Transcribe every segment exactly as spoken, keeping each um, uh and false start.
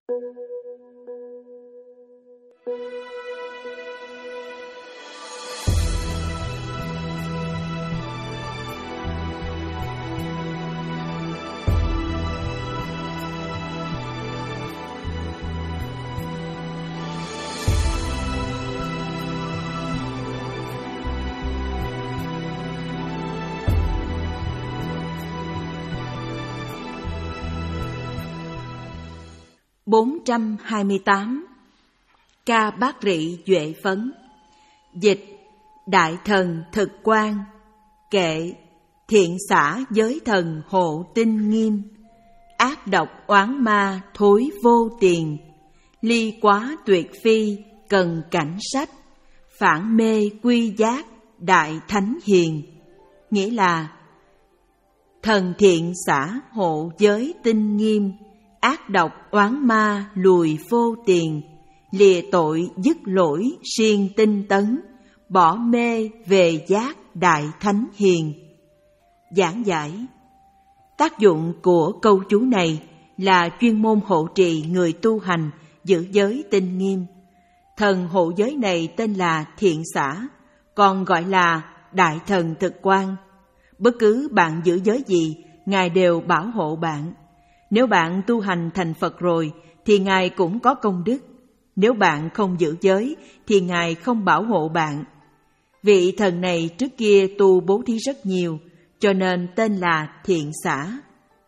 bốn trăm hai mươi tám. Ca Bát Rị Duệ Phấn. Dịch: Đại thần thực quan. Kệ: Thiện xả giới thần hộ tinh nghiêm. Ác độc oán ma thối vô tiền. Ly quá tuyệt phi cần cảnh sách. Phản mê quy giác đại thánh hiền. Nghĩa là thần thiện xả hộ giới tinh nghiêm, ác độc oán ma lùi vô tiền, lìa tội dứt lỗi siêng tinh tấn, bỏ mê về giác đại thánh hiền. Giảng giải: tác dụng của câu chú này là chuyên môn hộ trì người tu hành giữ giới tinh nghiêm. Thần hộ giới này tên là Thiện Xả, còn gọi là Đại Thần Thực Quan. Bất cứ bạn giữ giới gì, Ngài đều bảo hộ bạn. Nếu bạn tu hành thành Phật rồi thì Ngài cũng có công đức. Nếu bạn không giữ giới thì Ngài không bảo hộ bạn. Vị thần này trước kia tu bố thí rất nhiều, cho nên tên là Thiện Xả.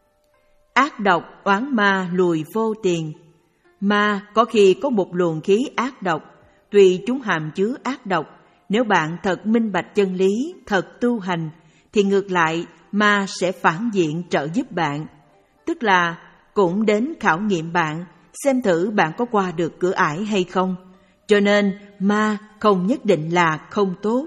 Ác độc oán ma lùi vô tiền. Ma có khi có một luồng khí ác độc, tùy chúng hàm chứa ác độc. Nếu bạn thật minh bạch chân lý, thật tu hành, thì ngược lại ma sẽ phản diện trợ giúp bạn. Tức là cũng đến khảo nghiệm bạn, xem thử bạn có qua được cửa ải hay không. Cho nên ma không nhất định là không tốt.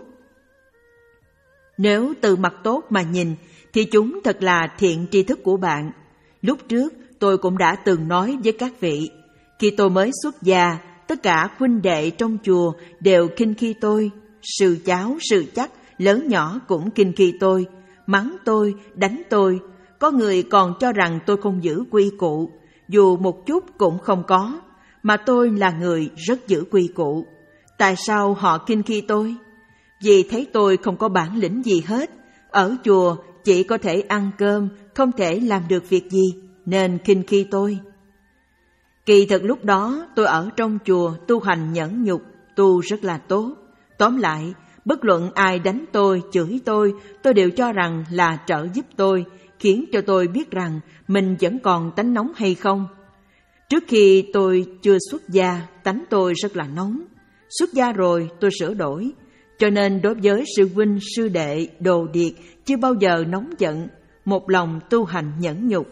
Nếu từ mặt tốt mà nhìn thì chúng thật là thiện tri thức của bạn. Lúc trước tôi cũng đã từng nói với các vị, khi tôi mới xuất gia, tất cả huynh đệ trong chùa đều khinh khi tôi. Sư cháu, sư chắc, lớn nhỏ cũng khinh khi tôi, mắng tôi, đánh tôi. Có người còn cho rằng tôi không giữ quy củ, dù một chút cũng không có, mà tôi là người rất giữ quy củ. Tại sao họ khinh khi tôi? Vì thấy tôi không có bản lĩnh gì hết, ở chùa chỉ có thể ăn cơm, không thể làm được việc gì, nên khinh khi tôi. Kỳ thực lúc đó tôi ở trong chùa tu hành nhẫn nhục, tu rất là tốt. Tóm lại, bất luận ai đánh tôi, chửi tôi, tôi đều cho rằng là trợ giúp tôi, khiến cho tôi biết rằng mình vẫn còn tánh nóng hay không. Trước khi tôi chưa xuất gia, tánh tôi rất là nóng. Xuất gia rồi tôi sửa đổi, cho nên đối với sư huynh, sư đệ, đồ điệt chưa bao giờ nóng giận, một lòng tu hành nhẫn nhục.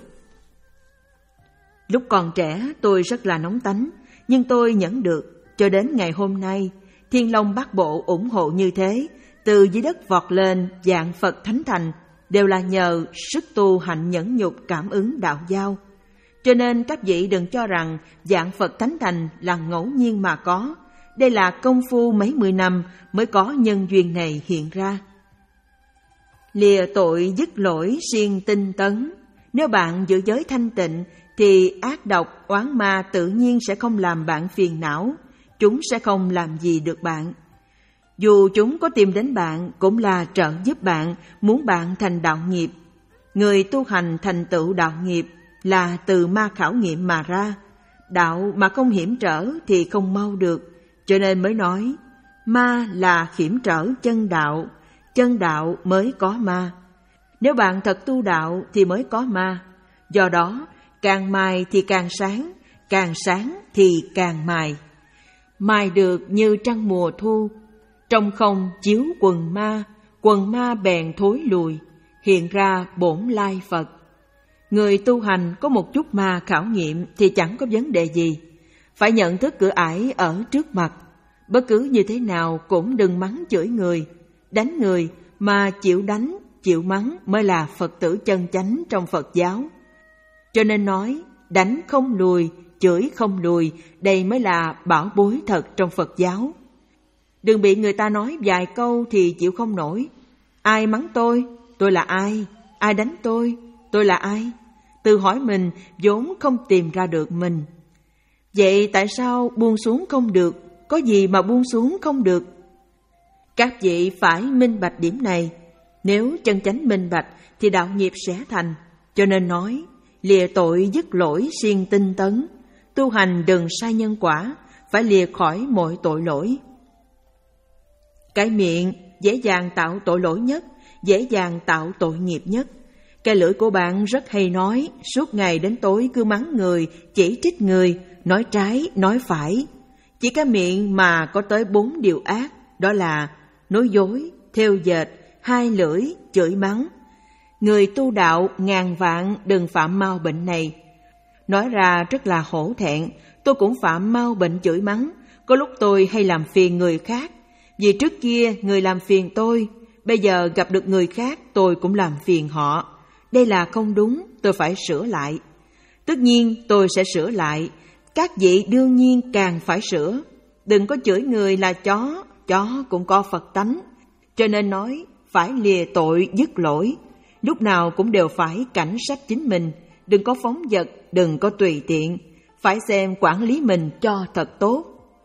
Lúc còn trẻ tôi rất là nóng tánh, nhưng tôi nhẫn được. Cho đến ngày hôm nay, Thiên Long Bát Bộ ủng hộ như thế, từ dưới đất vọt lên dạng Phật Thánh Thành, đều là nhờ sức tu hành nhẫn nhục cảm ứng đạo giao. Cho nên các vị đừng cho rằng dạng Phật Thánh Thành là ngẫu nhiên mà có. Đây là công phu mấy mươi năm mới có nhân duyên này hiện ra. Lìa tội dứt lỗi siêng tinh tấn. Nếu bạn giữ giới thanh tịnh thì ác độc, oán ma tự nhiên sẽ không làm bạn phiền não. Chúng sẽ không làm gì được bạn. Dù chúng có tìm đến bạn cũng là trợ giúp bạn, muốn bạn thành đạo nghiệp. Người tu hành thành tựu đạo nghiệp là từ ma khảo nghiệm mà ra. Đạo mà không hiểm trở thì không mau được. Cho nên mới nói, ma là hiểm trở chân đạo, chân đạo mới có ma. Nếu bạn thật tu đạo thì mới có ma. Do đó, càng mài thì càng sáng, càng sáng thì càng mài. Mài được như trăng mùa thu, trong không chiếu quần ma, quần ma bèn thối lùi, hiện ra bổn lai Phật. Người tu hành có một chút ma khảo nghiệm thì chẳng có vấn đề gì. Phải nhận thức cửa ải ở trước mặt. Bất cứ như thế nào cũng đừng mắng chửi người, đánh người, mà chịu đánh, chịu mắng mới là Phật tử chân chánh trong Phật giáo. Cho nên nói, đánh không lùi, chửi không lùi, đây mới là bảo bối thật trong Phật giáo. Đừng bị người ta nói vài câu thì chịu không nổi. Ai mắng tôi? Tôi là ai? Ai đánh tôi? Tôi là ai? Tự hỏi mình vốn không tìm ra được mình. Vậy tại sao buông xuống không được? Có gì mà buông xuống không được? Các vị phải minh bạch điểm này. Nếu chân chánh minh bạch thì đạo nghiệp sẽ thành. Cho nên nói, lìa tội dứt lỗi siêng tinh tấn, tu hành đừng sai nhân quả, phải lìa khỏi mọi tội lỗi. Cái miệng dễ dàng tạo tội lỗi nhất, dễ dàng tạo tội nghiệp nhất. Cái lưỡi của bạn rất hay nói, suốt ngày đến tối cứ mắng người, chỉ trích người, nói trái, nói phải. Chỉ cái miệng mà có tới bốn điều ác, đó là nói dối, thêu dệt, hai lưỡi, chửi mắng. Người tu đạo ngàn vạn đừng phạm mau bệnh này. Nói ra rất là hổ thẹn, tôi cũng phạm mau bệnh chửi mắng. Có lúc tôi hay làm phiền người khác, vì trước kia người làm phiền tôi, bây giờ gặp được người khác tôi cũng làm phiền họ. Đây là không đúng, tôi phải sửa lại. Tất nhiên tôi sẽ sửa lại, các vị đương nhiên càng phải sửa. Đừng có chửi người là chó, chó cũng có Phật tánh. Cho nên nói phải lìa tội dứt lỗi, lúc nào cũng đều phải cảnh sát chính mình, đừng có phóng dật, đừng có tùy tiện, phải xem quản lý mình cho thật tốt.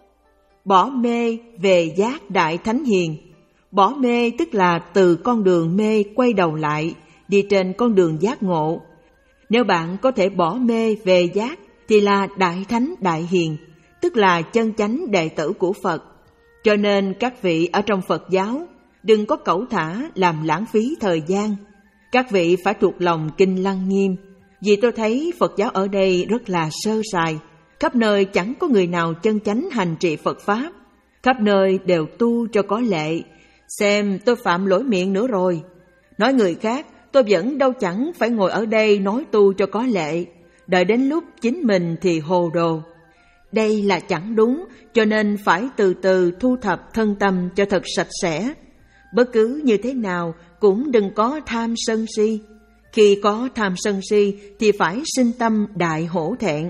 Bỏ mê về giác đại thánh hiền. Bỏ mê tức là từ con đường mê quay đầu lại, đi trên con đường giác ngộ. Nếu bạn có thể bỏ mê về giác thì là đại thánh đại hiền, tức là chân chánh đệ tử của Phật. Cho nên các vị ở trong Phật giáo đừng có cẩu thả làm lãng phí thời gian. Các vị phải thuộc lòng kinh Lăng Nghiêm, vì tôi thấy Phật giáo ở đây rất là sơ sài. Khắp nơi chẳng có người nào chân chánh hành trì Phật Pháp, khắp nơi đều tu cho có lệ. Xem tôi phạm lỗi miệng nữa rồi. Nói người khác, tôi vẫn đâu chẳng phải ngồi ở đây nói tu cho có lệ. Đợi đến lúc chính mình thì hồ đồ. Đây là chẳng đúng, cho nên phải từ từ thu thập thân tâm cho thật sạch sẽ. Bất cứ như thế nào cũng đừng có tham sân si. Khi có tham sân si thì phải sinh tâm đại hổ thẹn.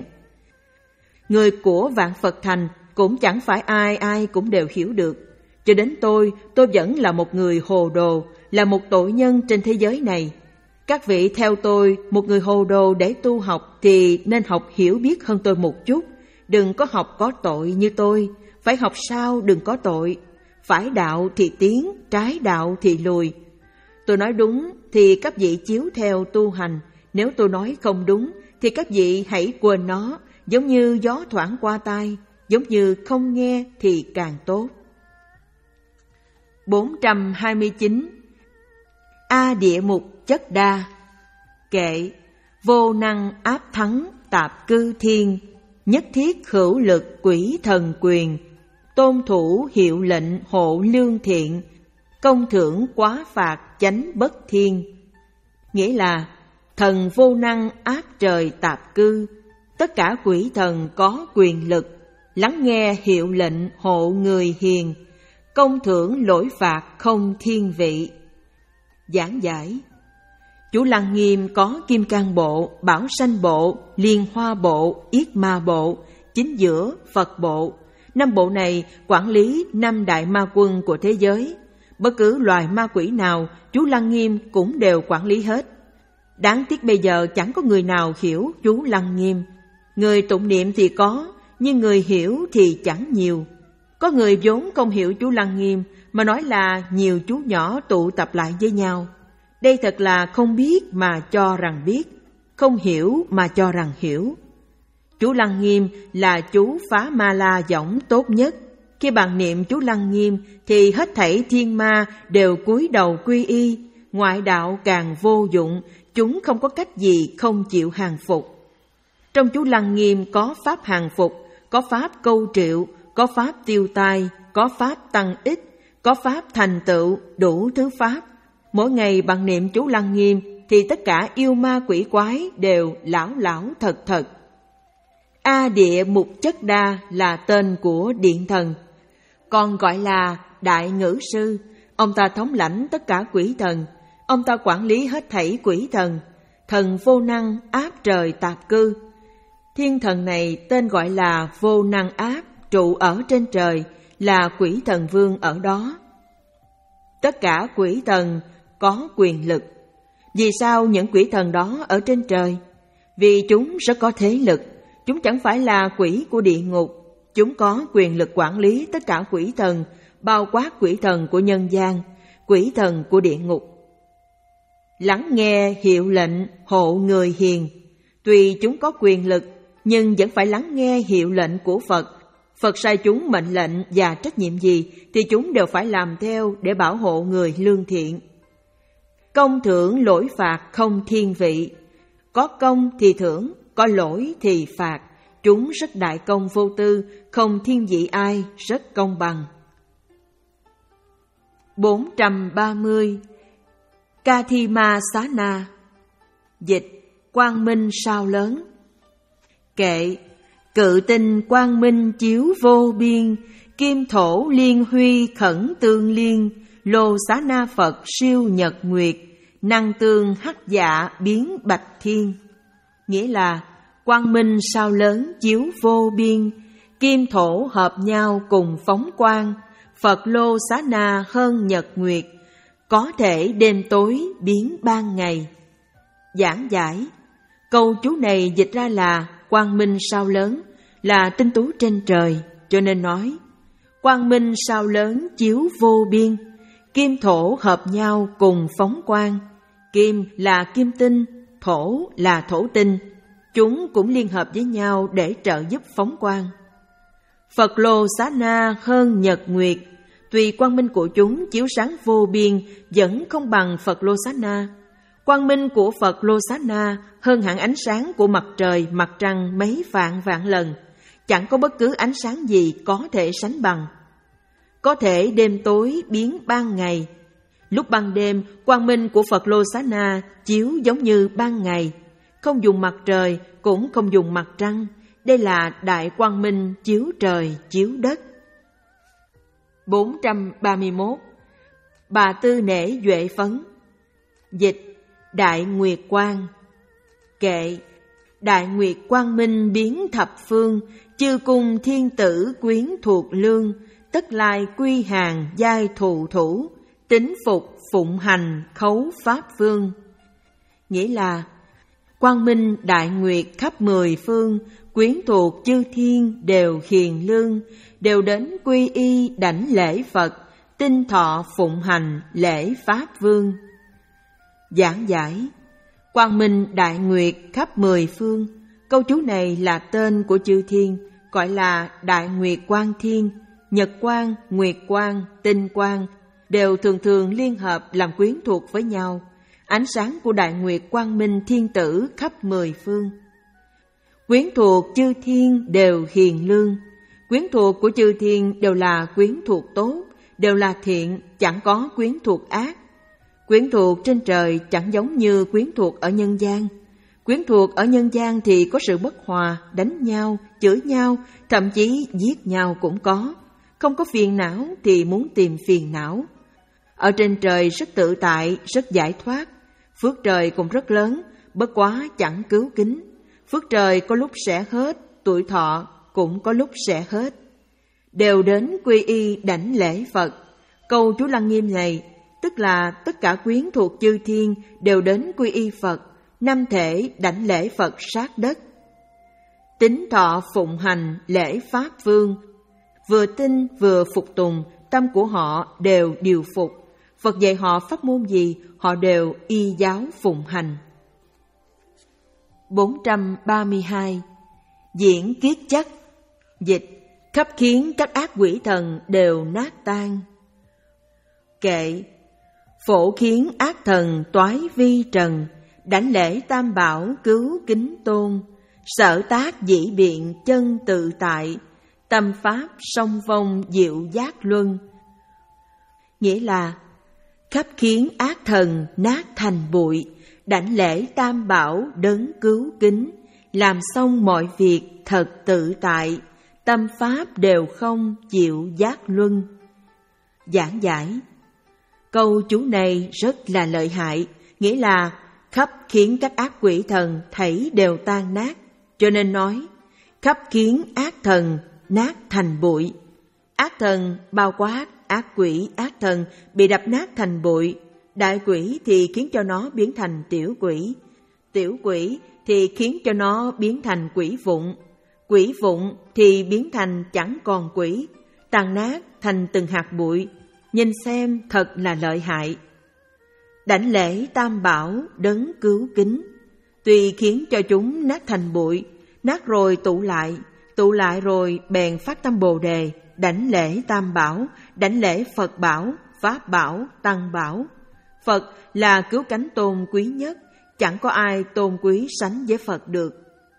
Người của vạn Phật thành cũng chẳng phải ai ai cũng đều hiểu được. Cho đến tôi, tôi vẫn là một người hồ đồ, là một tội nhân trên thế giới này. Các vị theo tôi, một người hồ đồ để tu học thì nên học hiểu biết hơn tôi một chút. Đừng có học có tội như tôi, phải học sao đừng có tội. Phải đạo thì tiến, trái đạo thì lùi. Tôi nói đúng thì các vị chiếu theo tu hành, nếu tôi nói không đúng thì các vị hãy quên nó, giống như gió thoảng qua tai, giống như không nghe thì càng tốt. bốn trăm hai mươi chín. A địa mục chất đa. Kệ: vô năng áp thắng tạp cư thiên, nhất thiết hữu lực quỷ thần quyền, tôn thủ hiệu lệnh hộ lương thiện, công thưởng quá phạt chánh bất thiên. Nghĩa là thần vô năng áp trời tạp cư, tất cả quỷ thần có quyền lực, lắng nghe hiệu lệnh hộ người hiền, công thưởng lỗi phạt không thiên vị. Giảng giải: Chú Lăng Nghiêm có Kim Cang Bộ, Bảo Sanh Bộ, Liên Hoa Bộ, Yết Ma Bộ, chính giữa Phật Bộ. Năm bộ này quản lý năm đại ma quân của thế giới. Bất cứ loài ma quỷ nào, chú Lăng Nghiêm cũng đều quản lý hết. Đáng tiếc bây giờ chẳng có người nào hiểu chú Lăng Nghiêm. Người tụng niệm thì có, nhưng người hiểu thì chẳng nhiều. Có người vốn không hiểu chú Lăng Nghiêm mà nói là nhiều chú nhỏ tụ tập lại với nhau. Đây thật là không biết mà cho rằng biết, không hiểu mà cho rằng hiểu. Chú Lăng Nghiêm là chú phá ma la võng tốt nhất. Khi bạn niệm chú Lăng Nghiêm thì hết thảy thiên ma đều cúi đầu quy y, ngoại đạo càng vô dụng, chúng không có cách gì không chịu hàng phục. Trong chú Lăng Nghiêm có pháp hàng phục, có pháp câu triệu, có pháp tiêu tai, có pháp tăng ích, có pháp thành tựu, đủ thứ pháp. Mỗi ngày bạn niệm chú Lăng Nghiêm thì tất cả yêu ma quỷ quái đều lão lão thật thật. A địa mục chất đa là tên của điện thần, còn gọi là đại ngữ sư. Ông ta thống lãnh tất cả quỷ thần, ông ta quản lý hết thảy quỷ thần. Thần vô năng áp trời tạp cư. Thiên thần này tên gọi là vô năng áp, trụ ở trên trời, là quỷ thần vương ở đó. Tất cả quỷ thần có quyền lực. Vì sao những quỷ thần đó ở trên trời? Vì chúng rất có thế lực. Chúng chẳng phải là quỷ của địa ngục. Chúng có quyền lực quản lý tất cả quỷ thần, bao quát quỷ thần của nhân gian, quỷ thần của địa ngục. Lắng nghe hiệu lệnh hộ người hiền. Tuy chúng có quyền lực, nhưng vẫn phải lắng nghe hiệu lệnh của Phật. Phật sai chúng mệnh lệnh và trách nhiệm gì thì chúng đều phải làm theo để bảo hộ người lương thiện. Công thưởng lỗi phạt không thiên vị. Có công thì thưởng, có lỗi thì phạt. Chúng rất đại công vô tư, không thiên vị ai, rất công bằng. bốn trăm ba mươi. Kathima Sana. Dịch: quang minh sao lớn. Kệ: cự tinh quang minh chiếu vô biên, kim thổ liên huy khẩn tương liên, lô xá na Phật siêu nhật nguyệt, năng tương hắc dạ biến bạch thiên. Nghĩa là quang minh sao lớn chiếu vô biên, kim thổ hợp nhau cùng phóng quang, Phật lô xá na hơn nhật nguyệt, có thể đêm tối biến ban ngày. Giảng giải: câu chú này dịch ra là quang minh sao lớn là tinh tú trên trời, cho nên nói quang minh sao lớn chiếu vô biên, kim thổ hợp nhau cùng phóng quang. Kim là kim tinh, thổ là thổ tinh, chúng cũng liên hợp với nhau để trợ giúp phóng quang. Phật lô xá na hơn nhật nguyệt. Tuy quang minh của chúng chiếu sáng vô biên, vẫn không bằng Phật lô xá na. Quang minh của Phật lô xá na hơn hẳn ánh sáng của mặt trời, mặt trăng mấy vạn vạn lần. Chẳng có bất cứ ánh sáng gì có thể sánh bằng. Có thể đêm tối biến ban ngày. Lúc ban đêm, quang minh của Phật lô xá na chiếu giống như ban ngày, không dùng mặt trời cũng không dùng mặt trăng. Đây là đại quang minh chiếu trời chiếu đất. bốn trăm ba mươi mốt. Bà tư nể duệ phấn. Dịch: đại nguyệt quang. Kệ: đại nguyệt quang minh biến thập phương, chư cung thiên tử quyến thuộc lương, tất lai quy hàng giai thụ thủ, tín phục phụng hành khấu pháp vương. Nghĩa là quang minh đại nguyệt khắp mười phương, quyến thuộc chư thiên đều hiền lương, đều đến quy y đảnh lễ Phật, tinh thọ phụng hành lễ pháp vương. Giảng giải: quang minh đại nguyệt khắp mười phương, câu chú này là tên của chư thiên, gọi là đại nguyệt quang thiên. Nhật quang, nguyệt quang, tinh quang đều thường thường liên hợp làm quyến thuộc với nhau. Ánh sáng của đại nguyệt quang minh thiên tử khắp mười phương. Quyến thuộc chư thiên đều hiền lương. Quyến thuộc của chư thiên đều là quyến thuộc tốt, đều là thiện, chẳng có quyến thuộc ác. Quyến thuộc trên trời chẳng giống như quyến thuộc ở nhân gian. Quyến thuộc ở nhân gian thì có sự bất hòa, đánh nhau, chửi nhau, thậm chí giết nhau cũng có. Không có phiền não thì muốn tìm phiền não. Ở trên trời rất tự tại, rất giải thoát. Phước trời cũng rất lớn, bất quá chẳng cứu kính. Phước trời có lúc sẽ hết, tuổi thọ cũng có lúc sẽ hết. Đều đến quy y đảnh lễ Phật. Câu chú Lăng Nghiêm này tức là tất cả quyến thuộc chư thiên đều đến quy y Phật, năm thể đảnh lễ Phật sát đất. Tín thọ phụng hành lễ Pháp Vương, vừa tin vừa phục tùng, tâm của họ đều điều phục. Phật dạy họ pháp môn gì, họ đều y giáo phụng hành. bốn trăm ba mươi hai. Diễn kiết chất. Dịch: khắp khiến các ác quỷ thần đều nát tan. Kệ: phổ khiến ác thần toái vi trần, đảnh lễ tam bảo cứu kính tôn, sở tác dĩ biện chân tự tại, tâm pháp song vong diệu giác luân. Nghĩa là khắp khiến ác thần nát thành bụi, đảnh lễ tam bảo đấng cứu kính, làm xong mọi việc thật tự tại, tâm pháp đều không chịu giác luân. Giảng giải: câu chú này rất là lợi hại, nghĩa là khắp khiến các ác quỷ thần thảy đều tan nát, cho nên nói khắp khiến ác thần nát thành bụi. Ác thần bao quát ác quỷ, ác thần bị đập nát thành bụi. Đại quỷ thì khiến cho nó biến thành tiểu quỷ, tiểu quỷ thì khiến cho nó biến thành quỷ vụng. Quỷ vụn thì biến thành chẳng còn quỷ, tàn nát thành từng hạt bụi, nhìn xem thật là lợi hại. Đảnh lễ tam bảo đấng cứu kính, tuy khiến cho chúng nát thành bụi, nát rồi tụ lại, tụ lại rồi bèn phát tâm Bồ Đề, đảnh lễ tam bảo, đảnh lễ Phật bảo, Pháp bảo, Tăng bảo. Phật là cứu cánh tôn quý nhất, chẳng có ai tôn quý sánh với Phật được.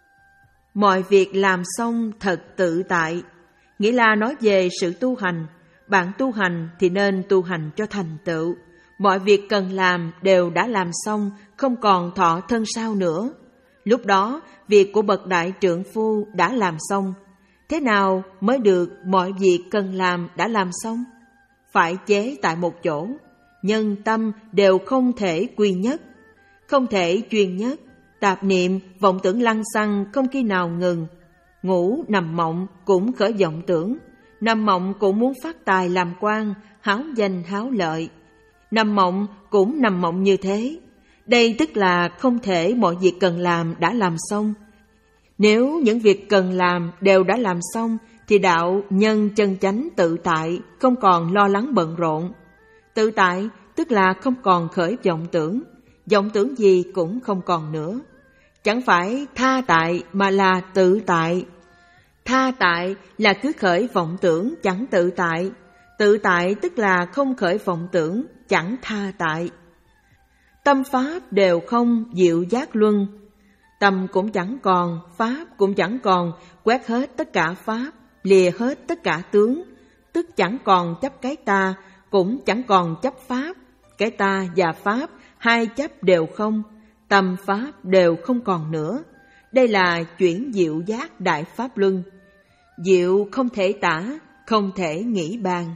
Mọi việc làm xong thật tự tại, nghĩa là nói về sự tu hành. Bạn tu hành thì nên tu hành cho thành tựu. Mọi việc cần làm đều đã làm xong, không còn thọ thân sao nữa. Lúc đó, việc của bậc đại trượng phu đã làm xong. Thế nào mới được mọi việc cần làm đã làm xong? Phải chế tại một chỗ, nhân tâm đều không thể quy nhất, không thể chuyên nhất. Tạp niệm, vọng tưởng lăng xăng không khi nào ngừng. Ngủ nằm mộng cũng khởi vọng tưởng, nằm mộng cũng muốn phát tài làm quan, háo danh háo lợi. Nằm mộng cũng nằm mộng như thế. Đây tức là không thể mọi việc cần làm đã làm xong. Nếu những việc cần làm đều đã làm xong thì đạo nhân chân chánh tự tại, không còn lo lắng bận rộn. Tự tại tức là không còn khởi vọng tưởng, vọng tưởng gì cũng không còn nữa. Chẳng phải tha tại mà là tự tại. Tha tại là cứ khởi vọng tưởng chẳng tự tại. Tự tại tức là không khởi vọng tưởng, chẳng tha tại. Tâm pháp đều không diệu giác luân. Tâm cũng chẳng còn, pháp cũng chẳng còn, quét hết tất cả pháp, lìa hết tất cả tướng, tức chẳng còn chấp cái ta, cũng chẳng còn chấp pháp. Cái ta và pháp, hai chấp đều không, tâm pháp đều không còn nữa. Đây là chuyển diệu giác đại pháp luân. Diệu không thể tả, không thể nghĩ bàn.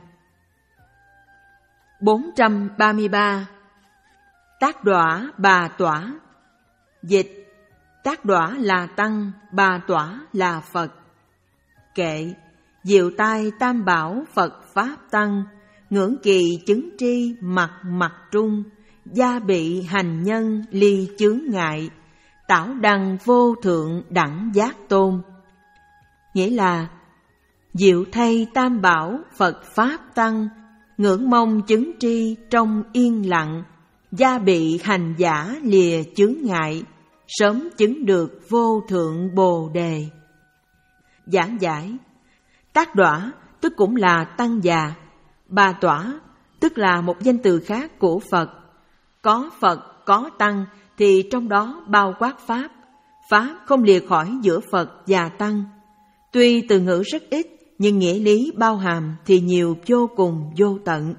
bốn trăm ba mươi ba. Tác đọa bà tỏa. Dịch: tác đọa là tăng, bà tỏa là Phật. Kệ: diệu tai tam bảo Phật Pháp Tăng, ngưỡng kỳ chứng tri mặt mặt trung, gia bị hành nhân ly chướng ngại, tảo đăng vô thượng đẳng giác tôn. Nghĩa là diệu thay tam bảo Phật Pháp Tăng, ngưỡng mong chứng tri trong yên lặng, gia bị hành giả lìa chướng ngại, sớm chứng được vô thượng Bồ Đề. Giảng giải: tác đọa tức cũng là tăng già, bà tỏa tức là một danh từ khác của Phật. Có Phật, có tăng thì trong đó bao quát Pháp. Pháp không lìa khỏi giữa Phật và tăng. Tuy từ ngữ rất ít, nhưng nghĩa lý bao hàm thì nhiều vô cùng vô tận.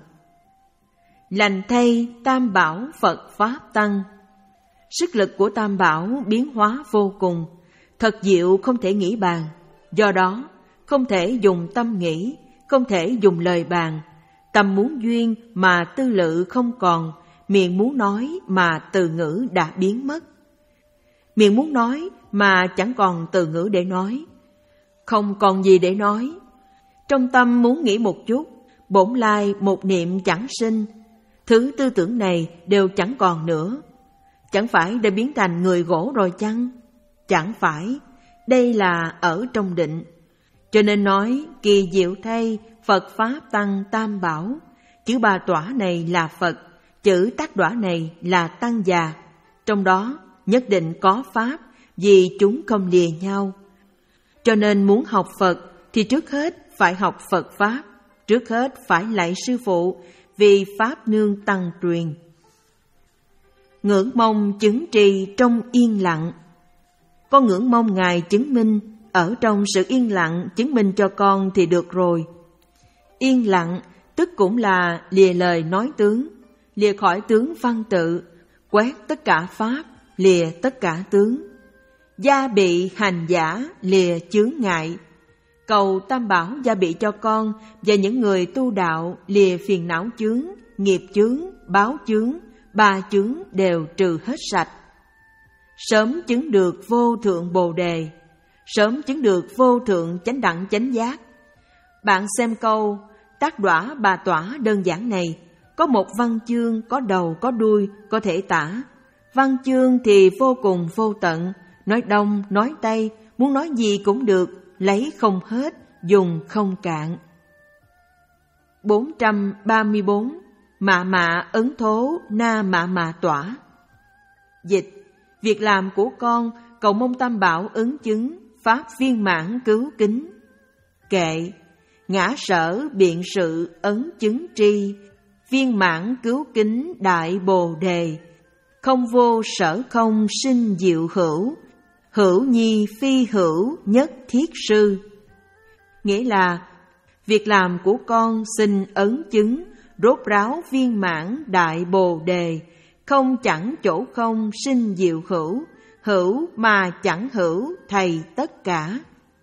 Lành thay tam bảo Phật Pháp Tăng. Sức lực của tam bảo biến hóa vô cùng, thật diệu không thể nghĩ bàn. Do đó, không thể dùng tâm nghĩ, không thể dùng lời bàn. Tâm muốn duyên mà tư lự không còn, miệng muốn nói mà từ ngữ đã biến mất. Miệng muốn nói mà chẳng còn từ ngữ để nói, không còn gì để nói. Trong tâm muốn nghĩ một chút, bổn lai một niệm chẳng sinh. Thứ tư tưởng này đều chẳng còn nữa. Chẳng phải đã biến thành người gỗ rồi chăng? Chẳng phải, đây là ở trong định. Cho nên nói kỳ diệu thay Phật Pháp Tăng tam bảo. Chữ bà tỏa này là Phật, chữ tác đọa này là tăng già. Trong đó nhất định có Pháp, vì chúng không lìa nhau. Cho nên muốn học Phật thì trước hết phải học Phật Pháp, trước hết phải lạy sư phụ, vì Pháp nương tăng truyền. Ngưỡng mong chứng trì trong yên lặng. Con ngưỡng mong Ngài chứng minh, ở trong sự yên lặng chứng minh cho con thì được rồi. Yên lặng tức cũng là lìa lời nói tướng, lìa khỏi tướng văn tự, quét tất cả Pháp, lìa tất cả tướng. Gia bị hành giả lìa chướng ngại. Cầu tam bảo gia bị cho con và những người tu đạo lìa phiền não chướng, nghiệp chướng, báo chướng, ba chướng đều trừ hết sạch. Sớm chứng được vô thượng Bồ Đề, sớm chứng được vô thượng chánh đẳng chánh giác. Bạn xem câu tác đọa bà tỏa đơn giản này, có một văn chương, có đầu, có đuôi, có thể tả. Văn chương thì vô cùng vô tận, nói đông, nói tây, muốn nói gì cũng được, lấy không hết, dùng không cạn. bốn trăm ba mươi bốn. Mạ mạ ấn thố na mạ mạ tỏa. Dịch: việc làm của con cầu mong Tam Bảo ứng chứng, pháp viên mãn cứu kính. Kệ: ngã sở biện sự ấn chứng tri, viên mãn cứu kính đại bồ đề. Không vô sở không sinh diệu hữu, hữu nhi phi hữu nhất thiết sư. Nghĩa là việc làm của con xin ấn chứng, rốt ráo viên mãn đại bồ đề. Không chẳng chỗ không sinh diệu hữu, hữu mà chẳng hữu thầy tất cả.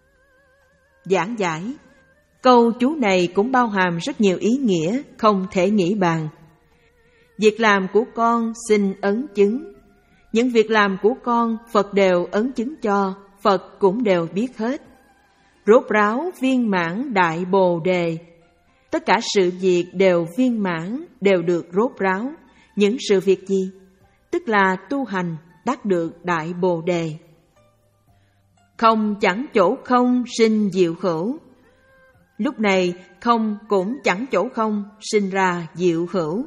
Giảng giải: câu chú này cũng bao hàm rất nhiều ý nghĩa không thể nghĩ bàn. Việc làm của con xin ấn chứng. Những việc làm của con Phật đều ấn chứng cho, Phật cũng đều biết hết. Rốt ráo viên mãn đại bồ đề. Tất cả sự việc đều viên mãn, đều được rốt ráo. Những sự việc gì? Tức là tu hành đắc được đại bồ đề. Không chẳng chỗ không sinh diệu hữu. Lúc này không cũng chẳng chỗ không sinh ra diệu hữu.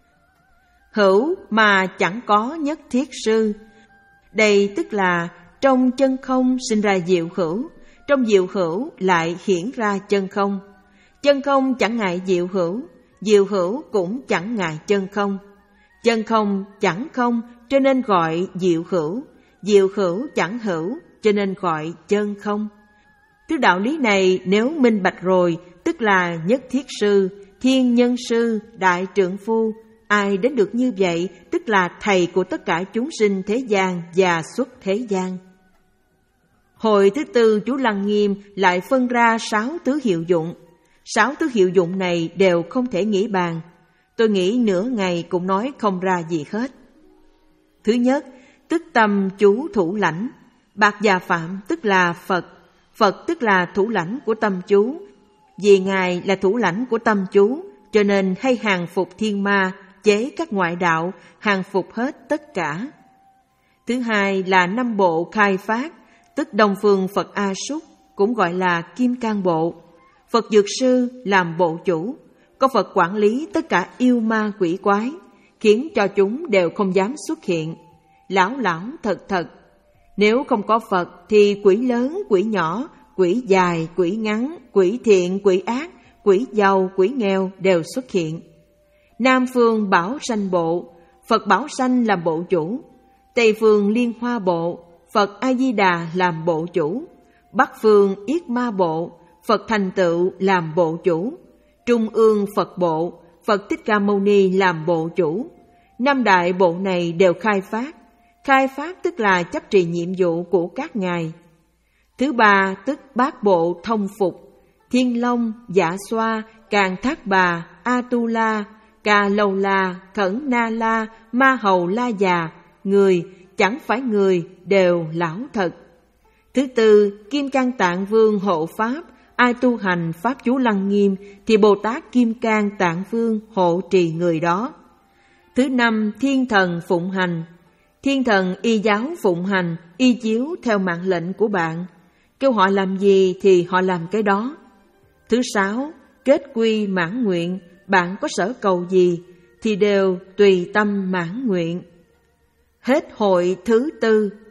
Hữu mà chẳng có nhất thiết sư. Đây tức là trong chân không sinh ra diệu hữu, trong diệu hữu lại hiển ra chân không. Chân không chẳng ngại diệu hữu, diệu hữu cũng chẳng ngại chân không. Chân không chẳng không cho nên gọi diệu hữu, diệu hữu chẳng hữu cho nên gọi chân không. Thứ đạo lý này nếu minh bạch rồi, tức là nhất thiết sư, thiên nhân sư, đại trượng phu. Ai đến được như vậy, tức là thầy của tất cả chúng sinh thế gian và xuất thế gian. Hồi thứ tư chú Lăng Nghiêm lại phân ra sáu tứ hiệu dụng. Sáu tứ hiệu dụng này đều không thể nghĩ bàn. Tôi nghĩ nửa ngày cũng nói không ra gì hết. Thứ nhất, tức tâm chú thủ lãnh. Bạc Già Phạm tức là Phật. Phật tức là thủ lãnh của tâm chú. Vì Ngài là thủ lãnh của tâm chú, cho nên hay hàng phục thiên ma, chế các ngoại đạo, hàng phục hết tất cả. Thứ hai là năm bộ khai phát, tức Đông Phương Phật A Súc, cũng gọi là Kim Cang Bộ. Phật Dược Sư làm bộ chủ, có Phật quản lý tất cả yêu ma quỷ quái, khiến cho chúng đều không dám xuất hiện. Lão lão thật thật, nếu không có Phật thì quỷ lớn, quỷ nhỏ, quỷ dài, quỷ ngắn, quỷ thiện, quỷ ác, quỷ giàu, quỷ nghèo đều xuất hiện. Nam Phương Bảo Sanh Bộ, Phật Bảo Sanh làm bộ chủ. Tây Phương Liên Hoa Bộ, Phật A-di-đà làm bộ chủ. Bắc Phương Yết Ma Bộ, Phật Thành Tựu làm bộ chủ. Trung ương Phật Bộ, Phật Thích Ca Mâu Ni làm bộ chủ. Năm đại bộ này đều khai phát. Khai phát tức là chấp trì nhiệm vụ của các ngài. Thứ ba tức bát bộ thông phục. Thiên Long, Dạ Xoa, Càn Thác Bà, A-tu-la, Ca Lâu La, Khẩn Na La, Ma Hầu La Già, người, chẳng phải người, đều lão thật. Thứ tư, Kim Cang Tạng Vương hộ Pháp, ai tu hành Pháp chú Lăng Nghiêm thì Bồ Tát Kim Cang Tạng Vương hộ trì người đó. Thứ năm, Thiên Thần phụng hành. Thiên thần y giáo phụng hành, y chiếu theo mạng lệnh của bạn. Kêu họ làm gì thì họ làm cái đó. Thứ sáu, kết quy mãn nguyện. Bạn có sở cầu gì thì đều tùy tâm mãn nguyện. Hết hội thứ tư.